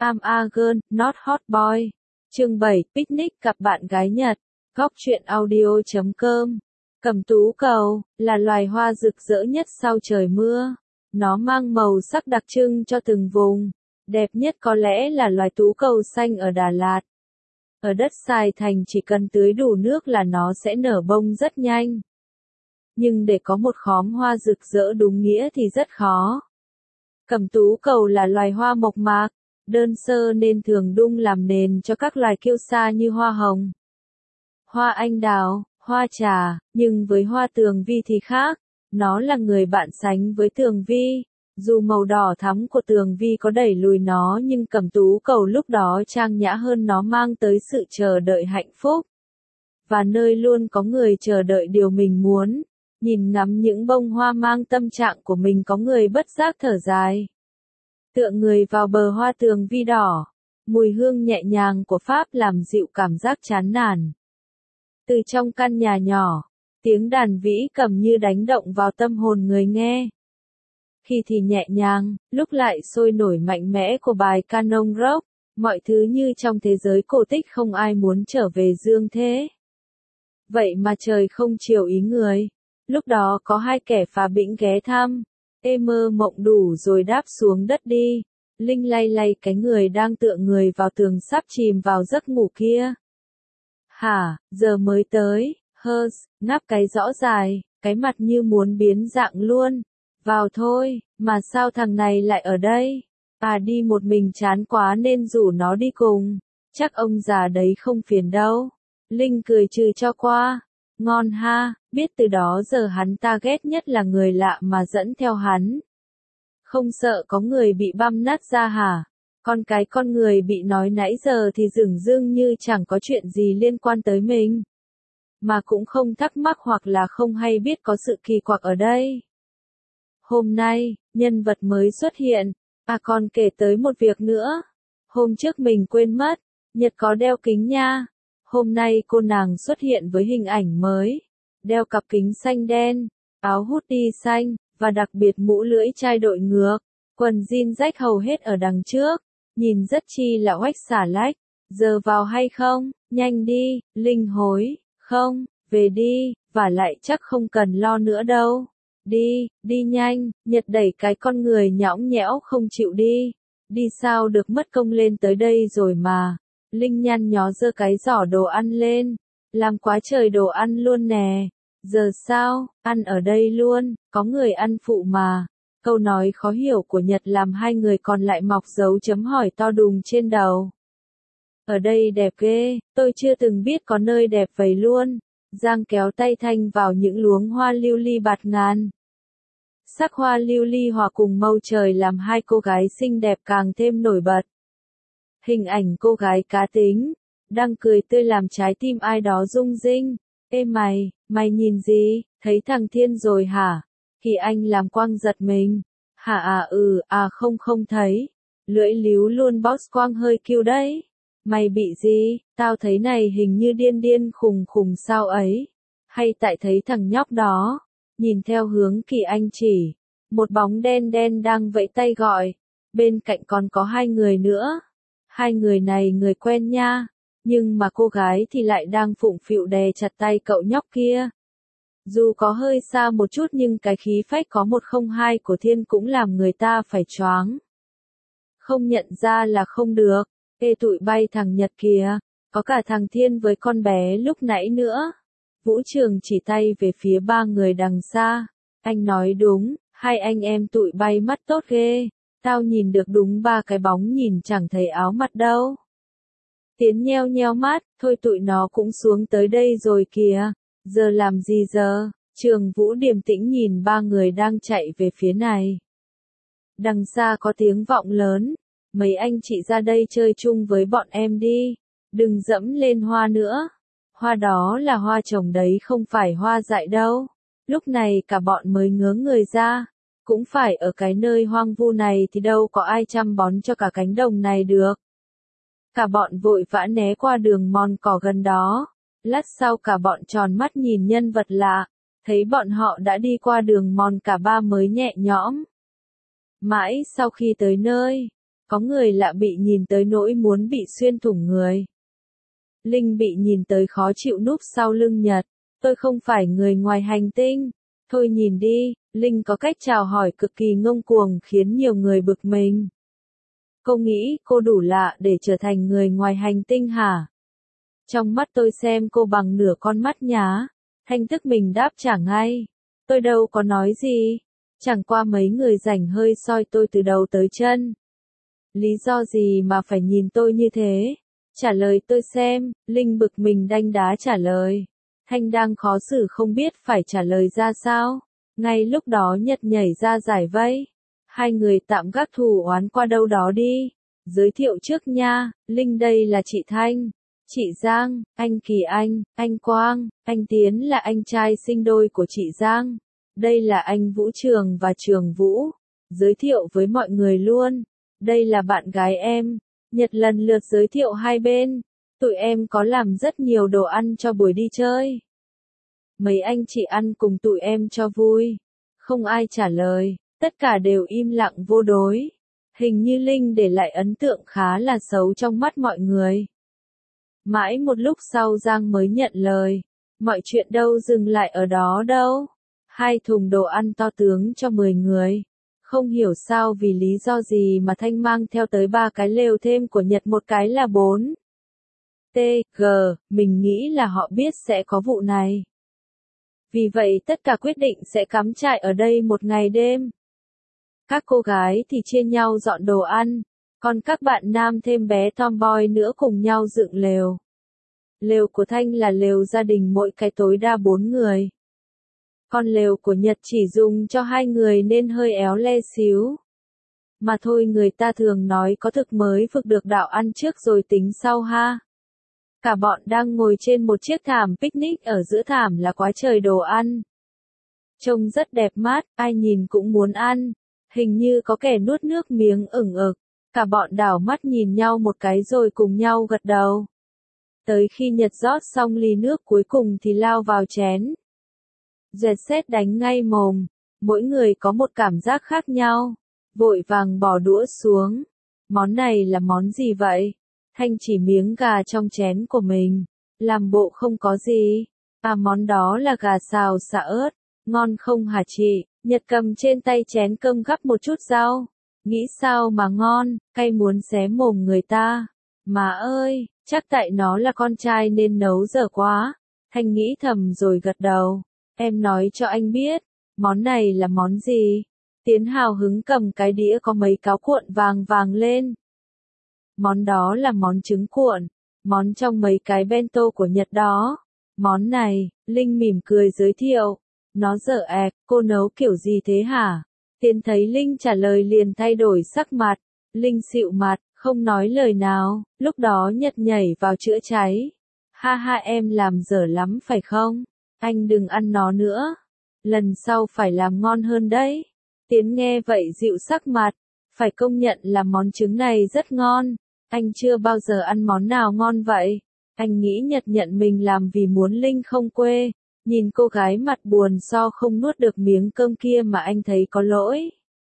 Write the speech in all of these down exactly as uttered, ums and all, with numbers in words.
I'm a girl, not hot boy. Chương bảy, picnic gặp bạn gái Nhật. Góc truyện audio chấm com. Cẩm tú cầu, là loài hoa rực rỡ nhất sau trời mưa. Nó mang màu sắc đặc trưng cho từng vùng. Đẹp nhất có lẽ là loài tú cầu xanh ở Đà Lạt. Ở đất Sài Thành chỉ cần tưới đủ nước là nó sẽ nở bông rất nhanh. Nhưng để có một khóm hoa rực rỡ đúng nghĩa thì rất khó. Cẩm tú cầu là loài hoa mộc mạc, đơn sơ nên thường đung làm nền cho các loài kiêu sa như hoa hồng, hoa anh đào, hoa trà, nhưng với hoa tường vi thì khác, nó là người bạn sánh với tường vi. Dù màu đỏ thắm của tường vi có đẩy lùi nó nhưng cẩm tú cầu lúc đó trang nhã hơn, nó mang tới sự chờ đợi hạnh phúc. Và nơi luôn có người chờ đợi điều mình muốn, nhìn ngắm những bông hoa mang tâm trạng của mình, có người bất giác thở dài. Tựa người vào bờ hoa tường vi đỏ, mùi hương nhẹ nhàng của Pháp làm dịu cảm giác chán nản. Từ trong căn nhà nhỏ, tiếng đàn vĩ cầm như đánh động vào tâm hồn người nghe. Khi thì nhẹ nhàng, lúc lại sôi nổi mạnh mẽ của bài canon rock, mọi thứ như trong thế giới cổ tích không ai muốn trở về dương thế. Vậy mà trời không chiều ý người. Lúc đó có hai kẻ phá bĩnh ghé thăm. Ê mơ mộng đủ rồi đáp xuống đất đi. Linh lay lay cái người đang tựa người vào tường sắp chìm vào giấc ngủ kia. Hả, giờ mới tới, Hers, ngáp cái rõ dài, cái mặt như muốn biến dạng luôn. Vào thôi, mà sao thằng này lại ở đây? À đi một mình chán quá nên rủ nó đi cùng. Chắc ông già đấy không phiền đâu. Linh cười trừ cho qua. Ngon ha, biết từ đó giờ hắn ta ghét nhất là người lạ mà dẫn theo hắn. Không sợ có người bị băm nát da hả? Con cái con người bị nói nãy giờ thì dửng dưng như chẳng có chuyện gì liên quan tới mình. Mà cũng không thắc mắc hoặc là không hay biết có sự kỳ quặc ở đây. Hôm nay, nhân vật mới xuất hiện. À còn kể tới một việc nữa. Hôm trước mình quên mất, Nhật có đeo kính nha. Hôm nay cô nàng xuất hiện với hình ảnh mới. Đeo cặp kính xanh đen, áo hoodie xanh, và đặc biệt mũ lưỡi chai đội ngược. Quần jean rách hầu hết ở đằng trước. Nhìn rất chi là oách xả lách. Giờ vào hay không? Nhanh đi, Linh hối. Không, về đi, và lại chắc không cần lo nữa đâu. Đi, đi nhanh, Nhật đẩy cái con người nhõng nhẽo không chịu đi. Đi sao được, mất công lên tới đây rồi mà. Linh nhăn nhó giơ cái giỏ đồ ăn lên. Làm quá trời đồ ăn luôn nè. Giờ sao, ăn ở đây luôn, có người ăn phụ mà. Câu nói khó hiểu của Nhật làm hai người còn lại mọc dấu chấm hỏi to đùng trên đầu. Ở đây đẹp ghê, tôi chưa từng biết có nơi đẹp vậy luôn. Giang kéo tay Thanh vào những luống hoa lưu ly bạt ngàn. Sắc hoa lưu ly hòa cùng màu trời làm hai cô gái xinh đẹp càng thêm nổi bật. Hình ảnh cô gái cá tính, đang cười tươi làm trái tim ai đó rung rinh. Ê mày, mày nhìn gì, thấy thằng Thiên rồi hả? Kỳ Anh làm Quang giật mình. Hả à ừ, à không không thấy. Lưỡi líu luôn boss Quang hơi kêu đấy. Mày bị gì, tao thấy này hình như điên điên khùng khùng sao ấy. Hay tại thấy thằng nhóc đó, nhìn theo hướng Kỳ Anh chỉ. Một bóng đen đen đang vẫy tay gọi. Bên cạnh còn có hai người nữa. Hai người này người quen nha. Nhưng mà cô gái thì lại đang phụng phịu đè chặt tay cậu nhóc kia. Dù có hơi xa một chút nhưng cái khí phách có một không hai của Thiên cũng làm người ta phải choáng. Không nhận ra là không được. Ê tụi bay thằng Nhật kìa. Có cả thằng Thiên với con bé lúc nãy nữa. Vũ Trường chỉ tay về phía ba người đằng xa. Anh nói đúng, hai anh em tụi bay mắt tốt ghê. Tao nhìn được đúng ba cái bóng nhìn chẳng thấy áo mặt đâu. Tiến nheo nheo mắt, thôi tụi nó cũng xuống tới đây rồi kìa. Giờ làm gì giờ? Trường Vũ điềm tĩnh nhìn ba người đang chạy về phía này. Đằng xa có tiếng vọng lớn. Mấy anh chị ra đây chơi chung với bọn em đi. Đừng dẫm lên hoa nữa. Hoa đó là hoa trồng đấy không phải hoa dại đâu. Lúc này cả bọn mới ngớ người ra. Cũng phải ở cái nơi hoang vu này thì đâu có ai chăm bón cho cả cánh đồng này được. Cả bọn vội vã né qua đường mòn cỏ gần đó. Lát sau cả bọn tròn mắt nhìn nhân vật lạ. Thấy bọn họ đã đi qua đường mòn cả ba mới nhẹ nhõm. Mãi sau khi tới nơi, Có người lạ bị nhìn tới nỗi muốn bị xuyên thủng người. Linh bị nhìn tới khó chịu núp sau lưng Nhật. Tôi không phải người ngoài hành tinh. Thôi nhìn đi, Linh có cách chào hỏi cực kỳ ngông cuồng khiến nhiều người bực mình. Cô nghĩ cô đủ lạ để trở thành người ngoài hành tinh hả? Trong mắt tôi xem cô bằng nửa con mắt nhá. Thanh thức mình đáp trả ngay. Tôi đâu có nói gì. Chẳng qua mấy người rảnh hơi soi tôi từ đầu tới chân. Lý do gì mà phải nhìn tôi như thế? Trả lời tôi xem, Linh bực mình đanh đá trả lời. Thanh đang khó xử không biết phải trả lời ra sao. Ngay lúc đó Nhật nhảy ra giải vây. Hai người tạm gác thù oán qua đâu đó đi. Giới thiệu trước nha, Linh đây là chị Thanh, chị Giang, anh Kỳ Anh, anh Quang, anh Tiến là anh trai sinh đôi của chị Giang. Đây là anh Vũ Trường và Trường Vũ. Giới thiệu với mọi người luôn. Đây là bạn gái em. Nhật lần lượt giới thiệu hai bên. Tụi em có làm rất nhiều đồ ăn cho buổi đi chơi. Mấy anh chị ăn cùng tụi em cho vui. Không ai trả lời, tất cả đều im lặng vô đối. Hình như Linh để lại ấn tượng khá là xấu trong mắt mọi người. Mãi một lúc sau Giang mới nhận lời. Mọi chuyện đâu dừng lại ở đó đâu. Hai thùng đồ ăn to tướng cho mười người. Không hiểu sao vì lý do gì mà Thanh mang theo tới ba cái lều thêm của Nhật, một cái là bốn. T, G, mình nghĩ là họ biết sẽ có vụ này. Vì vậy tất cả quyết định sẽ cắm trại ở đây một ngày đêm. Các cô gái thì chia nhau dọn đồ ăn, còn các bạn nam thêm bé tomboy nữa cùng nhau dựng lều. Lều của Thanh là lều gia đình mỗi cái tối đa bốn người. Còn lều của Nhật chỉ dùng cho hai người nên hơi éo le xíu. Mà thôi, người ta thường nói có thực mới vực được đạo ăn trước rồi tính sau ha. Cả bọn đang ngồi trên một chiếc thảm picnic, ở giữa thảm là quá trời đồ ăn. Trông rất đẹp mắt, ai nhìn cũng muốn ăn. Hình như có kẻ nuốt nước miếng ửng ực. Cả bọn đảo mắt nhìn nhau một cái rồi cùng nhau gật đầu. Tới khi Nhật rót xong ly nước cuối cùng thì lao vào chén. Dẹt xét đánh ngay mồm. Mỗi người có một cảm giác khác nhau. Vội vàng bỏ đũa xuống. Món này là món gì vậy? Thanh chỉ miếng gà trong chén của mình. Làm bộ không có gì. À, món đó là gà xào xả ớt. Ngon không hả chị? Nhật cầm trên tay chén cơm gắp một chút rau. Nghĩ sao mà ngon, cay muốn xé mồm người ta. Má ơi, chắc tại nó là con trai nên nấu dở quá. Thanh nghĩ thầm rồi gật đầu. Em nói cho anh biết, món này là món gì? Tiến hào hứng cầm cái đĩa có mấy cáo cuộn vàng vàng lên. Món đó là món trứng cuộn, món trong mấy cái bento của Nhật đó. Món này, Linh mỉm cười giới thiệu. Nó dở ẹc, cô nấu kiểu gì thế hả? Tiến thấy Linh trả lời liền thay đổi sắc mặt. Linh xịu mặt, không nói lời nào. Lúc đó Nhật nhảy vào chữa cháy. Ha ha, em làm dở lắm phải không? Anh đừng ăn nó nữa. Lần sau phải làm ngon hơn đấy. Tiến nghe vậy dịu sắc mặt. Phải công nhận là món trứng này rất ngon. Anh chưa bao giờ ăn món nào ngon vậy. Anh nghĩ Nhật nhận mình làm vì muốn Linh không quê. Nhìn cô gái mặt buồn so không nuốt được miếng cơm kia mà anh thấy có lỗi.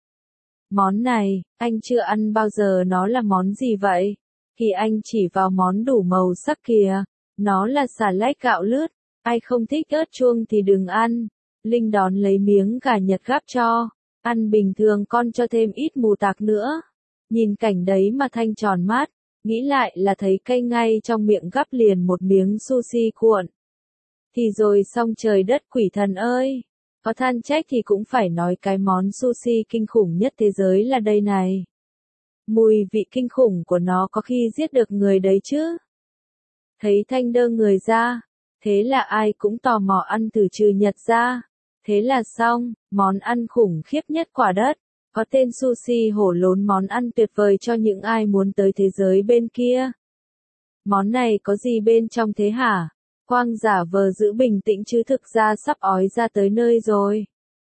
Món này, anh chưa ăn bao giờ, nó là món gì vậy? Thì anh chỉ vào món đủ màu sắc kìa. Nó là xà lách gạo lứt. Ai không thích ớt chuông thì đừng ăn. Linh đón lấy miếng gà Nhật gắp cho. Ăn bình thường, con cho thêm ít mù tạc nữa. Nhìn cảnh đấy mà Thanh tròn mắt. Nghĩ lại là thấy cay ngay trong miệng, gắp liền một miếng sushi cuộn. Thì rồi xong trời đất quỷ thần ơi. Có than trách thì cũng phải nói cái món sushi kinh khủng nhất thế giới là đây này. Mùi vị kinh khủng của nó có khi giết được người đấy chứ. Thấy Thanh đơ người ra. Thế là ai cũng tò mò ăn thử trừ Nhật ra. Thế là xong, món ăn khủng khiếp nhất quả đất. Có tên sushi hổ lốn, món ăn tuyệt vời cho những ai muốn tới thế giới bên kia. Món này có gì bên trong thế hả? Quang giả vờ giữ bình tĩnh chứ thực ra sắp ói ra tới nơi rồi.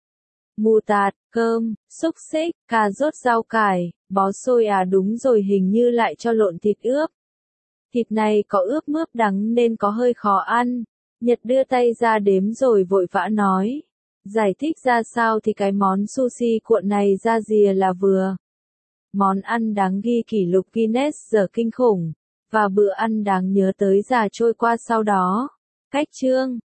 Mù tạt, cơm, xúc xích, cà rốt, rau cải, bó xôi, à đúng rồi, hình như lại cho lộn thịt ướp. Thịt này có ướp mướp đắng nên có hơi khó ăn. Nhật đưa tay ra đếm rồi vội vã nói. Giải thích ra sao thì cái món sushi cuộn này ra rìa là vừa. Món ăn đáng ghi kỷ lục Guinness giờ kinh khủng, và bữa ăn đáng nhớ tới già trôi qua sau đó. Cách chương